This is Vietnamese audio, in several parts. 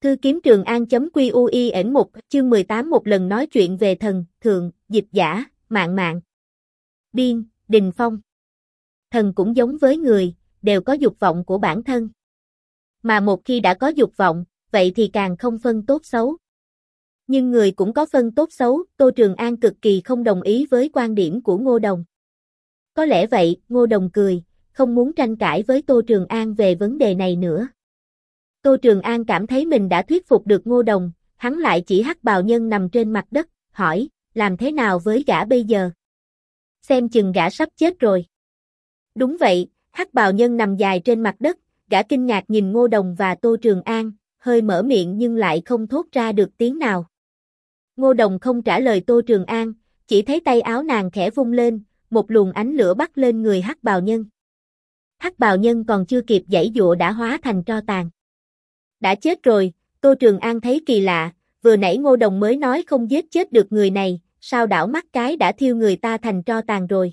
Thư kiếm Trường An.QUIN 1 chương 18 một lần nói chuyện về thần, thượng, dịch giả, mạng mạng. Biên, Đình Phong. Thần cũng giống với người, đều có dục vọng của bản thân. Mà một khi đã có dục vọng, vậy thì càng không phân tốt xấu. Nhưng người cũng có phân tốt xấu, Tô Trường An cực kỳ không đồng ý với quan điểm của Ngô Đồng. Có lẽ vậy, Ngô Đồng cười, không muốn tranh cãi với Tô Trường An về vấn đề này nữa. Tô Trường An cảm thấy mình đã thuyết phục được Ngô Đồng, hắn lại chỉ hắc bào nhân nằm trên mặt đất, hỏi, làm thế nào với gã bây giờ? Xem chừng gã sắp chết rồi. Đúng vậy, hắc bào nhân nằm dài trên mặt đất, gã kinh ngạc nhìn Ngô Đồng và Tô Trường An, hơi mở miệng nhưng lại không thốt ra được tiếng nào. Ngô Đồng không trả lời Tô Trường An, chỉ thấy tay áo nàng khẽ vung lên, một luồng ánh lửa bắt lên người hắc bào nhân. Hắc bào nhân còn chưa kịp giãy giụa đã hóa thành tro tàn. Đã chết rồi, Tô Trường An thấy kỳ lạ, vừa nãy Ngô Đồng mới nói không giết chết được người này, sao đảo mắt cái đã thiêu người ta thành tro tàn rồi.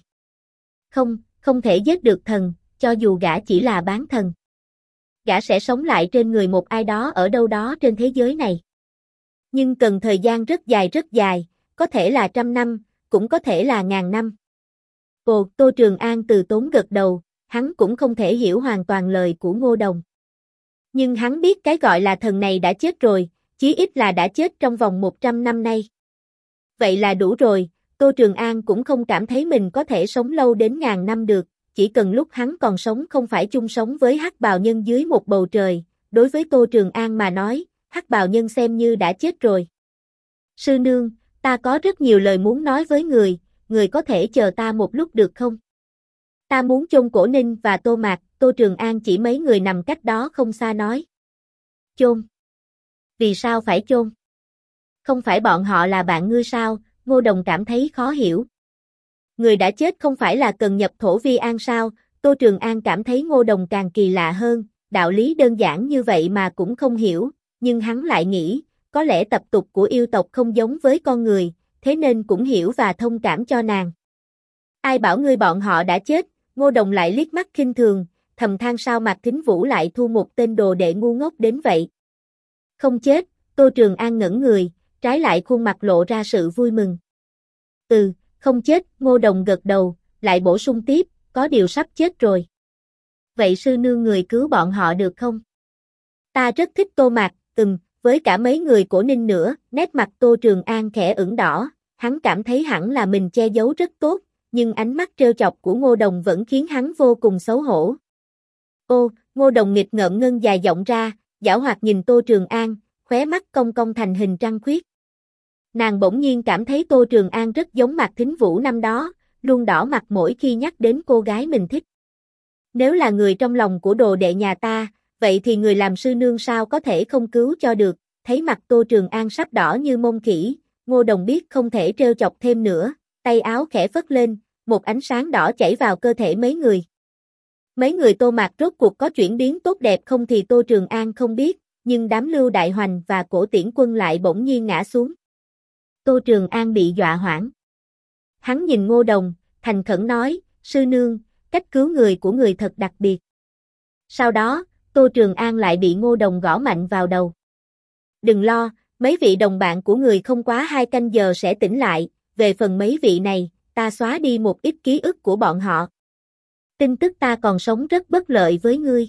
Không thể giết được thần, cho dù gã chỉ là bán thần. Gã sẽ sống lại trên người một ai đó ở đâu đó trên thế giới này. Nhưng cần thời gian rất dài, có thể là 100 năm, cũng có thể là 1000 năm. Tô Trường An từ tốn gật đầu, hắn cũng không thể hiểu hoàn toàn lời của Ngô Đồng. Nhưng hắn biết cái gọi là thần này đã chết rồi, chí ít là đã chết trong vòng 100 năm nay. Vậy là đủ rồi, Tô Trường An cũng không cảm thấy mình có thể sống lâu đến 1000 năm được, chỉ cần lúc hắn còn sống không phải chung sống với hắc bào nhân dưới một bầu trời, đối với Tô Trường An mà nói, hắc bào nhân xem như đã chết rồi. Sư nương, ta có rất nhiều lời muốn nói với người có thể chờ ta một lúc được không? Ta muốn chôn Cổ Ninh và Tô Mạc, Tô Trường An chỉ mấy người nằm cách đó không xa nói. Chôn? Vì sao phải chôn? Không phải bọn họ là bạn ngươi sao? Ngô Đồng cảm thấy khó hiểu. Người đã chết không phải là cần nhập thổ vi an sao? Tô Trường An cảm thấy Ngô Đồng càng kỳ lạ hơn, đạo lý đơn giản như vậy mà cũng không hiểu, nhưng hắn lại nghĩ, có lẽ tập tục của yêu tộc không giống với con người, thế nên cũng hiểu và thông cảm cho nàng. Ai bảo ngươi bọn họ đã chết? Ngô Đồng lại liếc mắt khinh thường, thầm than sao Mạc Thính Vũ lại thu một tên đồ đệ ngu ngốc đến vậy. Không chết, Tô Trường An ngẩn người, trái lại khuôn mặt lộ ra sự vui mừng. Không chết, Ngô Đồng gật đầu, lại bổ sung tiếp, có điều sắp chết rồi. Vậy sư nương người cứu bọn họ được không? Ta rất thích Tô Mạc, với cả mấy người Cổ Ninh nữa, nét mặt Tô Trường An khẽ ửng đỏ, hắn cảm thấy hẳn là mình che giấu rất tốt, nhưng ánh mắt trêu chọc của Ngô Đồng vẫn khiến hắn vô cùng xấu hổ. Ngô Đồng nghịch ngợm ngân dài giọng ra, giảo hoạt nhìn Tô Trường An, khóe mắt cong cong thành hình trăng khuyết. Nàng bỗng nhiên cảm thấy Tô Trường An rất giống Mạc Thính Vũ năm đó, luôn đỏ mặt mỗi khi nhắc đến cô gái mình thích. Nếu là người trong lòng của đồ đệ nhà ta, vậy thì người làm sư nương sao có thể không cứu cho được, thấy mặt Tô Trường An sắp đỏ như mông khỉ, Ngô Đồng biết không thể trêu chọc thêm nữa, tay áo khẽ phất lên, một ánh sáng đỏ chảy vào cơ thể mấy người. Mấy người Tô Mạc rốt cuộc có chuyển biến tốt đẹp không thì Tô Trường An không biết, nhưng đám Lưu Đại Hoành và Cổ Tiễn Quân lại bỗng nhiên ngã xuống. Tô Trường An bị dọa hoảng. Hắn nhìn Ngô Đồng, thành khẩn nói, sư nương, cách cứu người của người thật đặc biệt. Sau đó, Tô Trường An lại bị Ngô Đồng gõ mạnh vào đầu. Đừng lo, mấy vị đồng bạn của người không quá 2 canh giờ sẽ tỉnh lại, về phần mấy vị này, ta xóa đi một ít ký ức của bọn họ. Tin tức ta còn sống rất bất lợi với ngươi.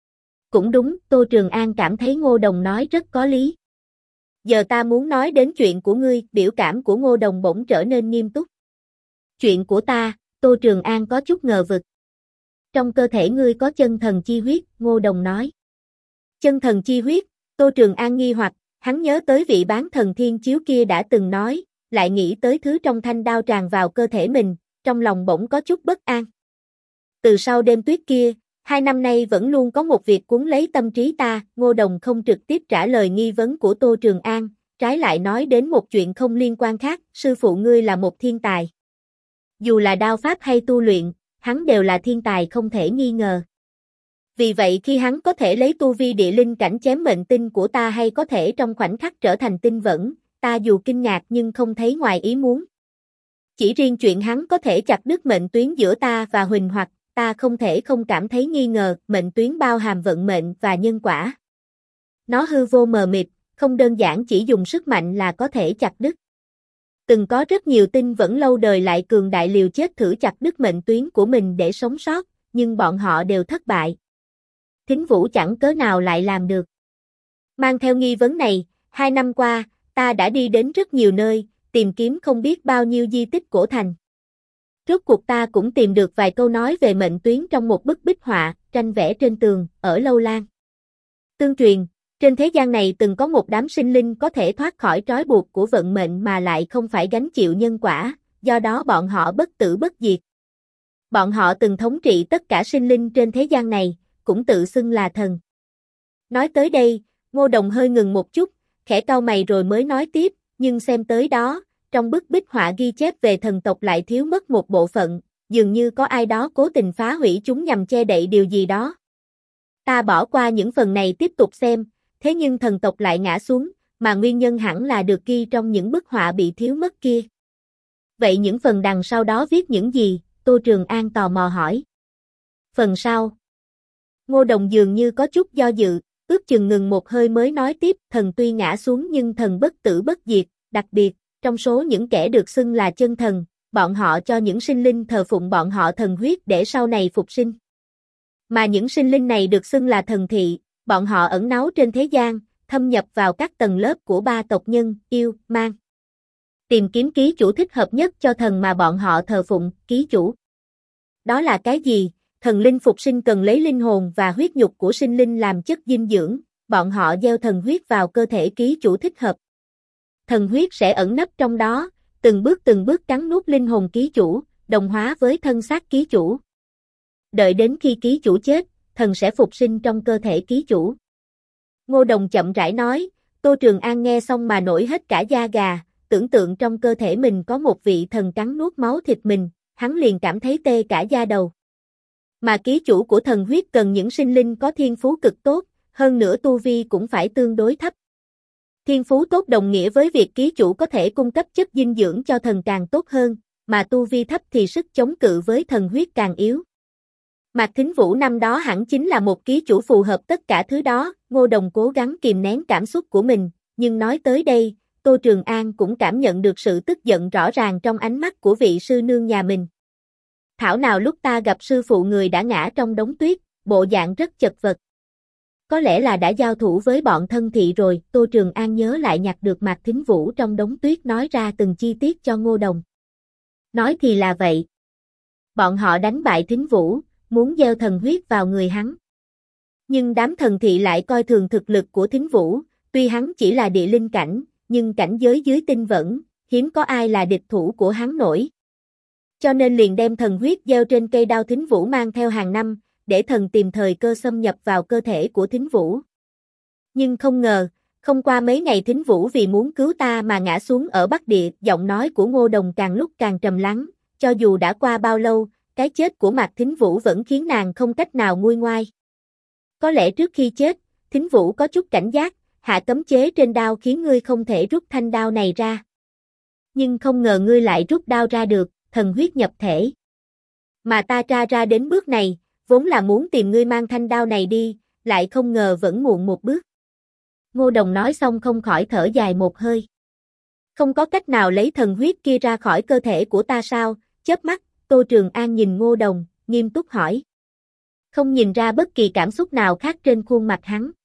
Cũng đúng, Tô Trường An cảm thấy Ngô Đồng nói rất có lý. Giờ ta muốn nói đến chuyện của ngươi, biểu cảm của Ngô Đồng bỗng trở nên nghiêm túc. Chuyện của ta, Tô Trường An có chút ngờ vực. Trong cơ thể ngươi có chân thần chi huyết, Ngô Đồng nói. Chân thần chi huyết, Tô Trường An nghi hoặc, hắn nhớ tới vị bán thần thiên chiếu kia đã từng nói, lại nghĩ tới thứ trong thanh đao tràn vào cơ thể mình, trong lòng bỗng có chút bất an. Từ sau đêm tuyết kia, 2 năm nay vẫn luôn có một việc cuốn lấy tâm trí ta, Ngô Đồng không trực tiếp trả lời nghi vấn của Tô Trường An, trái lại nói đến một chuyện không liên quan khác, sư phụ ngươi là một thiên tài. Dù là đao pháp hay tu luyện, hắn đều là thiên tài không thể nghi ngờ. Vì vậy khi hắn có thể lấy tu vi địa linh cảnh chém mệnh tinh của ta hay có thể trong khoảnh khắc trở thành tinh vẫn, ta dù kinh ngạc nhưng không thấy ngoài ý muốn. Chỉ riêng chuyện hắn có thể chặt đứt mệnh tuyến giữa ta và Huỳnh Hoặc, ta không thể không cảm thấy nghi ngờ, mệnh tuyến bao hàm vận mệnh và nhân quả. Nó hư vô mờ mịt, không đơn giản chỉ dùng sức mạnh là có thể chặt đứt. Từng có rất nhiều tinh vẫn lâu đời lại cường đại liều chết thử chặt đứt mệnh tuyến của mình để sống sót, nhưng bọn họ đều thất bại. Thính Vũ chẳng cớ nào lại làm được. Mang theo nghi vấn này, 2 năm qua, ta đã đi đến rất nhiều nơi, tìm kiếm không biết bao nhiêu di tích cổ thành. Rốt cuộc ta cũng tìm được vài câu nói về mệnh tuyến trong một bức bích họa, tranh vẽ trên tường, ở Lâu Lan. Tương truyền, trên thế gian này từng có một đám sinh linh có thể thoát khỏi trói buộc của vận mệnh mà lại không phải gánh chịu nhân quả, do đó bọn họ bất tử bất diệt. Bọn họ từng thống trị tất cả sinh linh trên thế gian này, cũng tự xưng là thần. Nói tới đây, Ngô Đồng hơi ngừng một chút, khẽ cau mày rồi mới nói tiếp, nhưng xem tới đó, trong bức bích họa ghi chép về thần tộc lại thiếu mất một bộ phận, dường như có ai đó cố tình phá hủy chúng nhằm che đậy điều gì đó. Ta bỏ qua những phần này tiếp tục xem, thế nhưng thần tộc lại ngã xuống, mà nguyên nhân hẳn là được ghi trong những bức họa bị thiếu mất kia. Vậy những phần đằng sau đó viết những gì? Tô Trường An tò mò hỏi. Phần sau. Ngô Đồng dường như có chút do dự, ước chừng ngừng một hơi mới nói tiếp, thần tuy ngã xuống nhưng thần bất tử bất diệt, đặc biệt, trong số những kẻ được xưng là chân thần, bọn họ cho những sinh linh thờ phụng bọn họ thần huyết để sau này phục sinh. Mà những sinh linh này được xưng là thần thị, bọn họ ẩn náu trên thế gian, thâm nhập vào các tầng lớp của 3 tộc nhân, yêu, man. Tìm kiếm ký chủ thích hợp nhất cho thần mà bọn họ thờ phụng, ký chủ. Đó là cái gì? Thần linh phục sinh cần lấy linh hồn và huyết nhục của sinh linh làm chất dinh dưỡng, bọn họ gieo thần huyết vào cơ thể ký chủ thích hợp. Thần huyết sẽ ẩn nấp trong đó, từng bước cắn nuốt linh hồn ký chủ, đồng hóa với thân xác ký chủ. Đợi đến khi ký chủ chết, thần sẽ phục sinh trong cơ thể ký chủ. Ngô Đồng chậm rãi nói, Tô Trường An nghe xong mà nổi hết cả da gà, tưởng tượng trong cơ thể mình có một vị thần cắn nuốt máu thịt mình, hắn liền cảm thấy tê cả da đầu. Mà ký chủ của thần huyết cần những sinh linh có thiên phú cực tốt, hơn nữa tu vi cũng phải tương đối thấp. Thiên phú tốt đồng nghĩa với việc ký chủ có thể cung cấp chất dinh dưỡng cho thần càng tốt hơn, mà tu vi thấp thì sức chống cự với thần huyết càng yếu. Mạc Thính Vũ năm đó hẳn chính là một ký chủ phù hợp tất cả thứ đó, Ngô Đồng cố gắng kìm nén cảm xúc của mình, nhưng nói tới đây, Tô Trường An cũng cảm nhận được sự tức giận rõ ràng trong ánh mắt của vị sư nương nhà mình. Thảo nào lúc ta gặp sư phụ người đã ngã trong đống tuyết, bộ dạng rất chật vật. Có lẽ là đã giao thủ với bọn thân thị rồi, Tô Trường An nhớ lại nhặt được Mạc Thính Vũ trong đống tuyết nói ra từng chi tiết cho Ngô Đồng. Nói thì là vậy. Bọn họ đánh bại Thính Vũ, muốn gieo thần huyết vào người hắn. Nhưng đám thần thị lại coi thường thực lực của Thính Vũ, tuy hắn chỉ là địa linh cảnh, nhưng cảnh giới dưới tinh vẫn, hiếm có ai là địch thủ của hắn nổi. Cho nên liền đem thần huyết gieo trên cây đao Thính Vũ mang theo hàng năm, để thần tìm thời cơ xâm nhập vào cơ thể của Thính Vũ. Nhưng không ngờ, không qua mấy ngày Thính Vũ vì muốn cứu ta mà ngã xuống ở Bắc Địa, giọng nói của Ngô Đồng càng lúc càng trầm lắng, cho dù đã qua bao lâu, cái chết của Mạc Thính Vũ vẫn khiến nàng không cách nào nguôi ngoai. Có lẽ trước khi chết, Thính Vũ có chút cảnh giác, hạ cấm chế trên đao khiến ngươi không thể rút thanh đao này ra. Nhưng không ngờ ngươi lại rút đao ra được, thần huyết nhập thể. Mà ta tra ra đến bước này, vốn là muốn tìm ngươi mang thanh đao này đi, lại không ngờ vẫn muộn một bước. Ngô Đồng nói xong không khỏi thở dài một hơi. Không có cách nào lấy thần huyết kia ra khỏi cơ thể của ta sao? Chớp mắt, Tô Trường An nhìn Ngô Đồng, nghiêm túc hỏi. Không nhìn ra bất kỳ cảm xúc nào khác trên khuôn mặt hắn.